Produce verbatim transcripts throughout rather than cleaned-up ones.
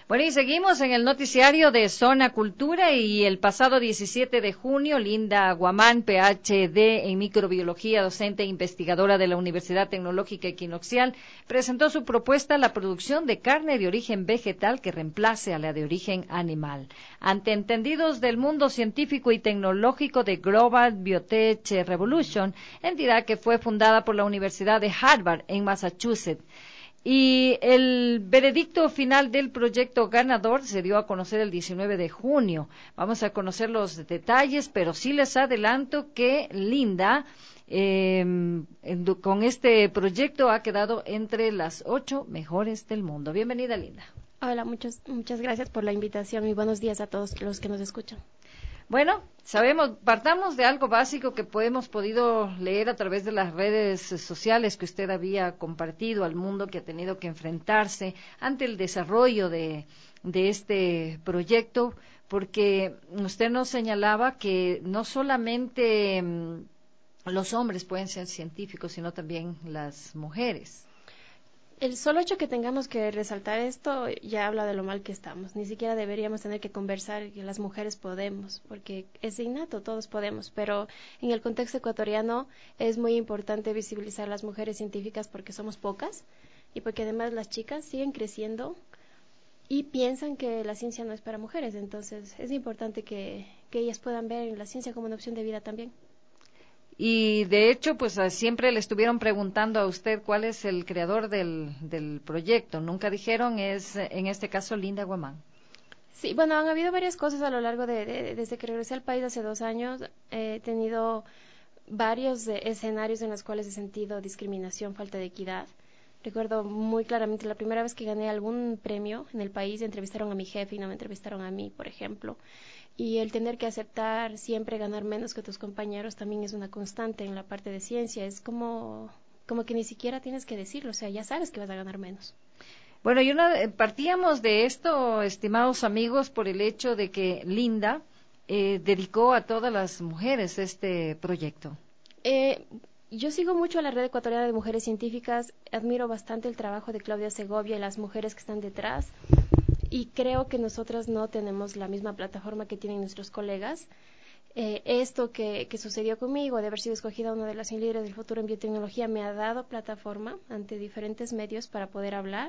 Bueno, y seguimos en el noticiario de Zona Cultura y el pasado diecisiete de junio, Linda Guamán, P H D en microbiología, docente e investigadora de la Universidad Tecnológica Equinoccial, presentó su propuesta a la producción de carne de origen vegetal que reemplace a la de origen animal. Ante entendidos del mundo científico y tecnológico de Global Biotech Revolution, entidad que fue fundada por la Universidad de Harvard en Massachusetts. Y el veredicto final del proyecto ganador se dio a conocer el diecinueve de junio. Vamos a conocer los detalles, pero sí les adelanto que Linda, eh, con este proyecto, ha quedado entre las ocho mejores del mundo. Bienvenida, Linda. Hola, muchas, muchas gracias por la invitación y buenos días a todos los que nos escuchan. Bueno, sabemos, partamos de algo básico que hemos podido leer a través de las redes sociales que usted había compartido al mundo que ha tenido que enfrentarse ante el desarrollo de, de este proyecto, porque usted nos señalaba que no solamente mmm, los hombres pueden ser científicos, sino también las mujeres. El solo hecho que tengamos que resaltar esto ya habla de lo mal que estamos. Ni siquiera deberíamos tener que conversar que las mujeres podemos, porque es innato, todos podemos. Pero en el contexto ecuatoriano es muy importante visibilizar a las mujeres científicas porque somos pocas y porque además las chicas siguen creciendo y piensan que la ciencia no es para mujeres. Entonces es importante que, que ellas puedan ver la ciencia como una opción de vida también. Y de hecho, pues siempre le estuvieron preguntando a usted cuál es el creador del, del proyecto. Nunca dijeron, es en este caso Linda Guamán. Sí, bueno, han habido varias cosas a lo largo de, de desde que regresé al país hace dos años. Eh, he tenido varios eh, escenarios en los cuales he sentido discriminación, falta de equidad. Recuerdo muy claramente la primera vez que gané algún premio en el país, entrevistaron a mi jefe y no me entrevistaron a mí, por ejemplo. Y el tener que aceptar siempre ganar menos que tus compañeros también es una constante en la parte de ciencia. Es como, como que ni siquiera tienes que decirlo, o sea, ya sabes que vas a ganar menos. Bueno, y una, partíamos de esto, estimados amigos, por el hecho de que Linda eh, dedicó a todas las mujeres este proyecto. Eh, yo sigo mucho a la Red Ecuatoriana de Mujeres Científicas, admiro bastante el trabajo de Claudia Segovia y las mujeres que están detrás. Y creo que nosotras no tenemos la misma plataforma que tienen nuestros colegas. Eh, esto que, que sucedió conmigo, de haber sido escogida una de las cien líderes del futuro en biotecnología, me ha dado plataforma ante diferentes medios para poder hablar.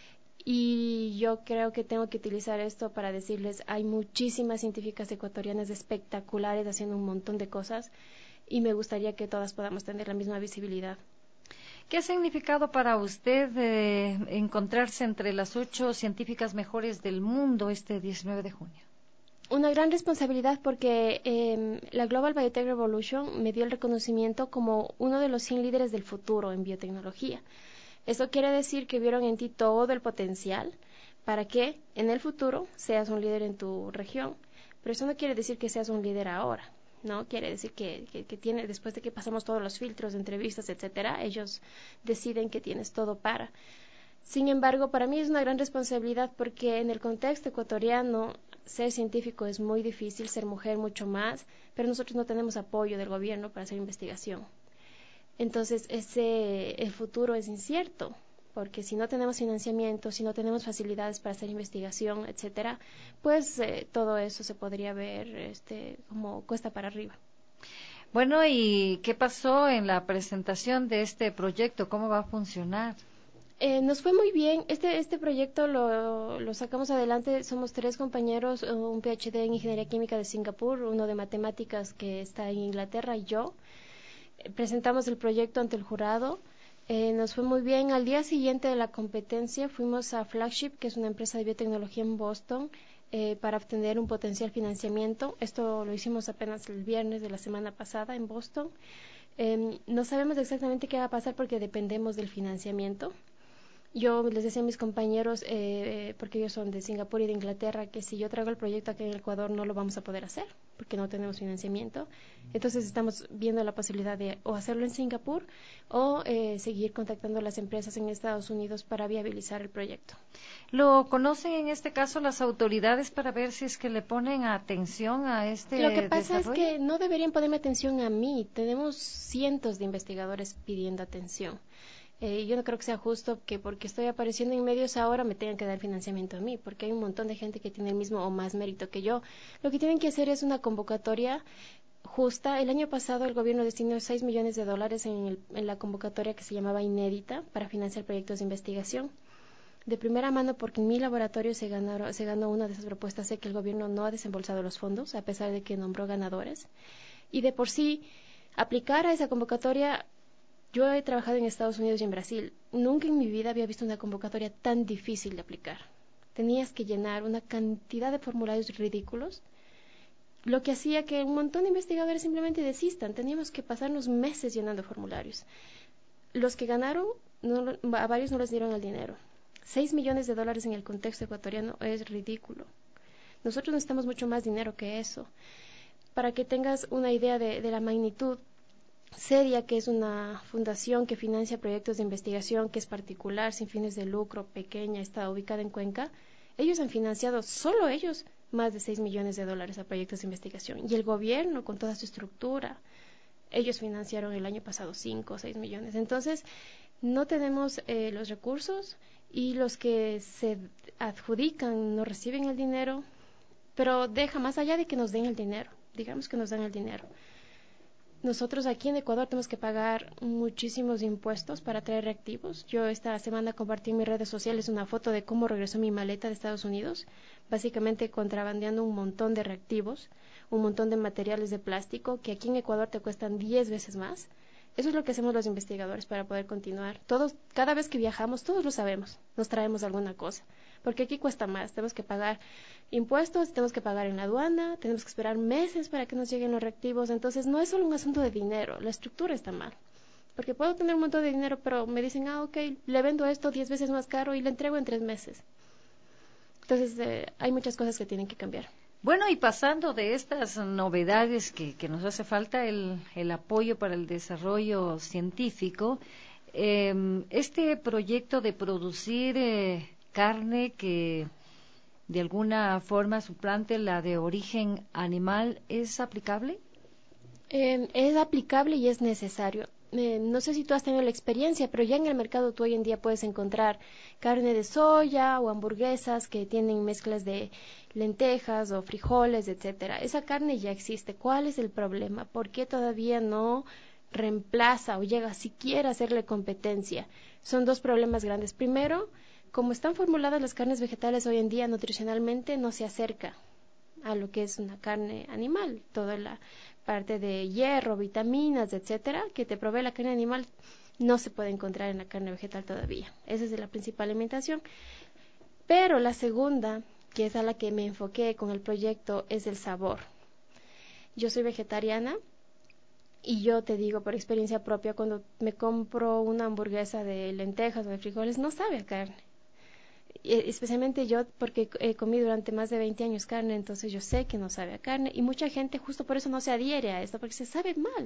Y yo creo que tengo que utilizar esto para decirles, hay muchísimas científicas ecuatorianas espectaculares haciendo un montón de cosas y me gustaría que todas podamos tener la misma visibilidad. ¿Qué ha significado para usted eh, encontrarse entre las ocho científicas mejores del mundo este diecinueve de junio? Una gran responsabilidad porque eh, la Global Biotech Revolution me dio el reconocimiento como uno de los cien líderes del futuro en biotecnología. Eso quiere decir que vieron en ti todo el potencial para que en el futuro seas un líder en tu región. Pero eso no quiere decir que seas un líder ahora. No quiere decir que, que, que tiene, después de que pasamos todos los filtros, entrevistas, etcétera, ellos deciden que tienes todo para. Sin embargo, para mí es una gran responsabilidad porque en el contexto ecuatoriano ser científico es muy difícil, ser mujer mucho más, pero nosotros no tenemos apoyo del gobierno para hacer investigación. Entonces, ese, el futuro es incierto, porque si no tenemos financiamiento, si no tenemos facilidades para hacer investigación, etcétera, pues eh, todo eso se podría ver este, como cuesta para arriba. Bueno, ¿y qué pasó en la presentación de este proyecto? ¿Cómo va a funcionar? Eh, nos fue muy bien. Este, este proyecto lo, lo sacamos adelante. Somos tres compañeros, un P H D en Ingeniería Química de Singapur, uno de Matemáticas que está en Inglaterra y yo. Eh, presentamos el proyecto ante el jurado. Eh, nos fue muy bien. Al día siguiente de la competencia fuimos a Flagship, que es una empresa de biotecnología en Boston, eh, para obtener un potencial financiamiento. Esto lo hicimos apenas el viernes de la semana pasada en Boston. Eh, no sabemos exactamente qué va a pasar porque dependemos del financiamiento. Yo les decía a mis compañeros, eh, porque ellos son de Singapur y de Inglaterra, que si yo traigo el proyecto aquí en el Ecuador no lo vamos a poder hacer, porque no tenemos financiamiento. Entonces estamos viendo la posibilidad de o hacerlo en Singapur o eh, seguir contactando a las empresas en Estados Unidos para viabilizar el proyecto. ¿Lo conocen en este caso las autoridades para ver si es que le ponen atención a este desarrollo? Lo que pasa desarrollo? es que no deberían ponerme atención a mí. Tenemos cientos de investigadores pidiendo atención. Eh, yo no creo que sea justo que porque estoy apareciendo en medios ahora me tengan que dar financiamiento a mí, porque hay un montón de gente que tiene el mismo o más mérito que yo. Lo que tienen que hacer es una convocatoria justa. El año pasado el gobierno destinó seis millones de dólares en, el, en la convocatoria que se llamaba Inédita para financiar proyectos de investigación. De primera mano, porque en mi laboratorio se, ganaron, se ganó una de esas propuestas. Sé que el gobierno no ha desembolsado los fondos, a pesar de que nombró ganadores. Y de por sí, aplicar a esa convocatoria, yo he trabajado en Estados Unidos y en Brasil. Nunca en mi vida había visto una convocatoria tan difícil de aplicar. Tenías que llenar una cantidad de formularios ridículos, lo que hacía que un montón de investigadores simplemente desistan. Teníamos que pasarnos meses llenando formularios. Los que ganaron, no, a varios no les dieron el dinero. Seis millones de dólares en el contexto ecuatoriano es ridículo. Nosotros necesitamos mucho más dinero que eso. Para que tengas una idea de, de la magnitud, CEDIA, que es una fundación que financia proyectos de investigación, que es particular, sin fines de lucro, pequeña, está ubicada en Cuenca, ellos han financiado, solo ellos, más de seis millones de dólares a proyectos de investigación. Y el gobierno, con toda su estructura, ellos financiaron el año pasado cinco o seis millones. Entonces, no tenemos eh, los recursos y los que se adjudican no reciben el dinero, pero deja más allá de que nos den el dinero, digamos que nos dan el dinero. Nosotros aquí en Ecuador tenemos que pagar muchísimos impuestos para traer reactivos. Yo esta semana compartí en mis redes sociales una foto de cómo regresó mi maleta de Estados Unidos, básicamente contrabandeando un montón de reactivos, un montón de materiales de plástico que aquí en Ecuador te cuestan diez veces más. Eso es lo que hacemos los investigadores para poder continuar. Todos, cada vez que viajamos, todos lo sabemos, nos traemos alguna cosa, porque aquí cuesta más. Tenemos que pagar impuestos, tenemos que pagar en la aduana, tenemos que esperar meses para que nos lleguen los reactivos. Entonces no es solo un asunto de dinero, la estructura está mal. Porque puedo tener un montón de dinero, pero me dicen, ah, ok, le vendo esto diez veces más caro y le entrego en tres meses. Entonces eh, hay muchas cosas que tienen que cambiar. Bueno, y pasando de estas novedades que, que nos hace falta, el, el apoyo para el desarrollo científico, eh, este proyecto de producir eh, carne que de alguna forma suplante la de origen animal, ¿es aplicable? Eh, es aplicable y es necesario. Eh, no sé si tú has tenido la experiencia, pero ya en el mercado tú hoy en día puedes encontrar carne de soya o hamburguesas que tienen mezclas de lentejas o frijoles, etcétera. Esa carne ya existe. ¿Cuál es el problema? ¿Por qué todavía no reemplaza o llega siquiera a hacerle competencia? Son dos problemas grandes. Primero, como están formuladas las carnes vegetales hoy en día nutricionalmente, no se acerca a lo que es una carne animal. Toda la parte de hierro, vitaminas, etcétera, que te provee la carne animal no se puede encontrar en la carne vegetal todavía. Esa es la principal alimentación. Pero la segunda, que es a la que me enfoqué con el proyecto, es el sabor. Yo soy vegetariana y yo te digo por experiencia propia, cuando me compro una hamburguesa de lentejas o de frijoles, no sabe a carne. Especialmente yo, porque he comido durante más de veinte años carne, entonces yo sé que no sabe a carne, y mucha gente justo por eso no se adhiere a esto, porque se sabe mal.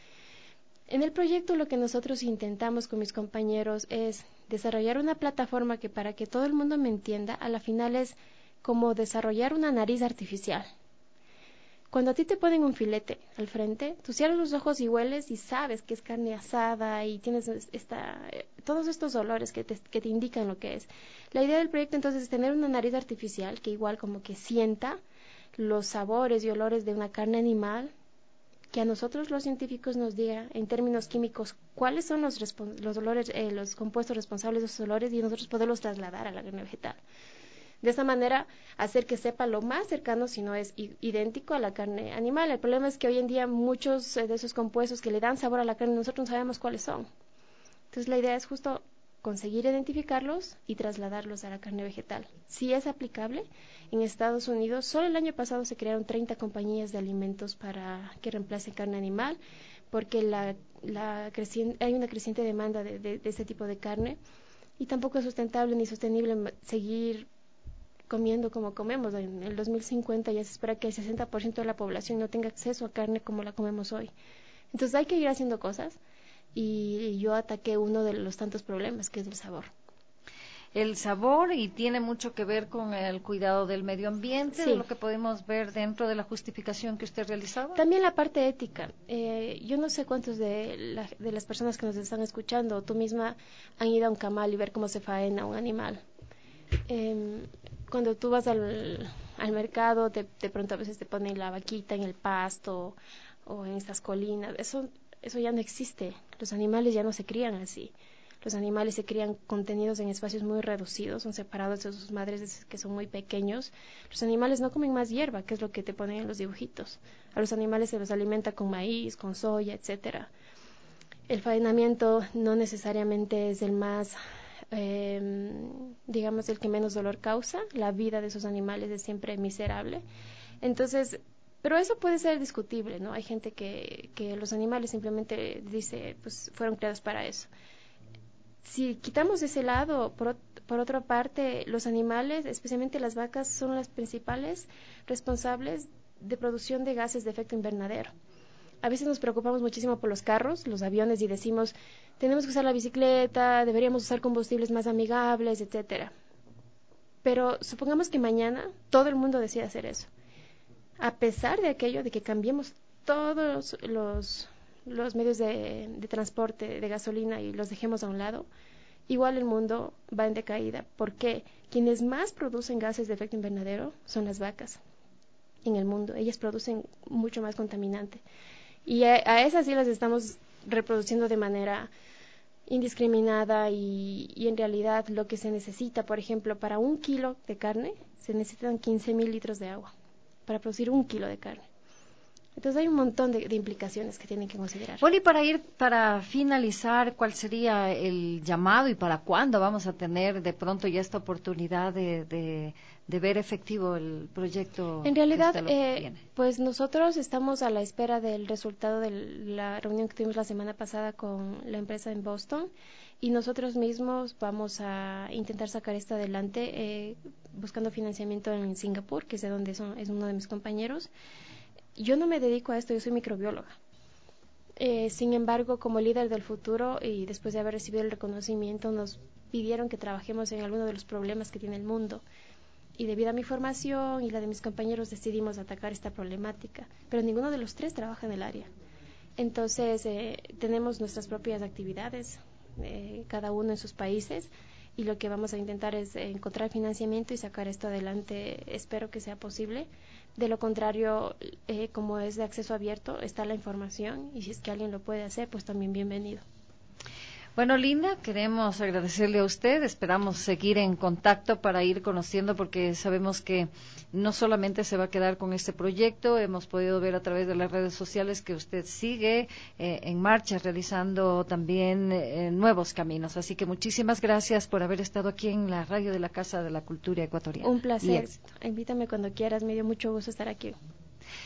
En el proyecto lo que nosotros intentamos con mis compañeros es desarrollar una plataforma que, para que todo el mundo me entienda, a la final es como desarrollar una nariz artificial. Cuando a ti te ponen un filete al frente, tú cierras los ojos y hueles y sabes que es carne asada y tienes esta, todos estos olores que te, que te indican lo que es. La idea del proyecto entonces es tener una nariz artificial que igual como que sienta los sabores y olores de una carne animal, que a nosotros los científicos nos diga en términos químicos cuáles son los, los olores, eh, los compuestos responsables de esos olores, y nosotros poderlos trasladar a la carne vegetal. De esa manera, hacer que sepa lo más cercano, si no es idéntico, a la carne animal. El problema es que hoy en día muchos de esos compuestos que le dan sabor a la carne, nosotros no sabemos cuáles son. Entonces la idea es justo conseguir identificarlos y trasladarlos a la carne vegetal. Si es aplicable, en Estados Unidos, solo el año pasado se crearon treinta compañías de alimentos para que reemplacen carne animal, porque la, la hay una creciente demanda de, de, de este tipo de carne, y tampoco es sustentable ni sostenible seguir comiendo como comemos. En el dos mil cincuenta ya se espera que el sesenta por ciento de la población no tenga acceso a carne como la comemos hoy. Entonces hay que ir haciendo cosas, y yo ataqué uno de los tantos problemas, que es el sabor. el sabor y tiene mucho que ver con el cuidado del medio ambiente, sí. de lo que podemos ver dentro de la justificación que usted realizaba. También la parte ética. Eh, yo no sé cuántos de, la, de las personas que nos están escuchando, tú misma, han ido a un camal y ver cómo se faena un animal. Eh, cuando tú vas al, al mercado, de, de pronto a veces te ponen la vaquita en el pasto o en estas colinas. Eso, eso ya no existe. Los animales ya no se crían así. Los animales se crían contenidos en espacios muy reducidos, son separados de sus madres desde que son muy pequeños. Los animales no comen más hierba, que es lo que te ponen en los dibujitos. A los animales se los alimenta con maíz, con soya, etcétera. El faenamiento no necesariamente es el más, eh, digamos, el que menos dolor causa. La vida de esos animales es siempre miserable. Entonces, pero eso puede ser discutible, ¿no? Hay gente que, que los animales simplemente dice, pues fueron creados para eso. Si quitamos ese lado, por, por otra parte, los animales, especialmente las vacas, son las principales responsables de producción de gases de efecto invernadero. A veces nos preocupamos muchísimo por los carros, los aviones, y decimos, tenemos que usar la bicicleta, deberíamos usar combustibles más amigables, etcétera. Pero supongamos que mañana todo el mundo decide hacer eso. A pesar de aquello, de que cambiemos todos los... los medios de, de transporte de gasolina y los dejemos a un lado, igual el mundo va en decaída, porque quienes más producen gases de efecto invernadero son las vacas en el mundo. Ellas producen mucho más contaminante y a, a esas sí las estamos reproduciendo de manera indiscriminada y, y en realidad lo que se necesita, por ejemplo, para un kilo de carne se necesitan quince mil litros de agua para producir un kilo de carne. Entonces hay un montón de, de implicaciones que tienen que considerar. Bueno, y para ir, para finalizar, ¿cuál sería el llamado y para cuándo vamos a tener de pronto ya esta oportunidad de, de, de ver efectivo el proyecto? En realidad, eh, pues nosotros estamos a la espera del resultado de la reunión que tuvimos la semana pasada con la empresa en Boston y nosotros mismos vamos a intentar sacar esto adelante eh, buscando financiamiento en Singapur, que es de donde son, es uno de mis compañeros. Yo no me dedico a esto, yo soy microbióloga. Eh, sin embargo, como líder del futuro y después de haber recibido el reconocimiento, nos pidieron que trabajemos en alguno de los problemas que tiene el mundo. Y debido a mi formación y la de mis compañeros decidimos atacar esta problemática. Pero ninguno de los tres trabaja en el área. Entonces, eh, tenemos nuestras propias actividades, eh, cada uno en sus países. Y lo que vamos a intentar es encontrar financiamiento y sacar esto adelante. Espero que sea posible. De lo contrario, eh, como es de acceso abierto, está la información y si es que alguien lo puede hacer, pues también bienvenido. Bueno, Linda, queremos agradecerle a usted. Esperamos seguir en contacto para ir conociendo, porque sabemos que no solamente se va a quedar con este proyecto. Hemos podido ver a través de las redes sociales que usted sigue eh, en marcha, realizando también eh, nuevos caminos. Así que muchísimas gracias por haber estado aquí en la radio de la Casa de la Cultura Ecuatoriana. Un placer. Invítame cuando quieras. Me dio mucho gusto estar aquí.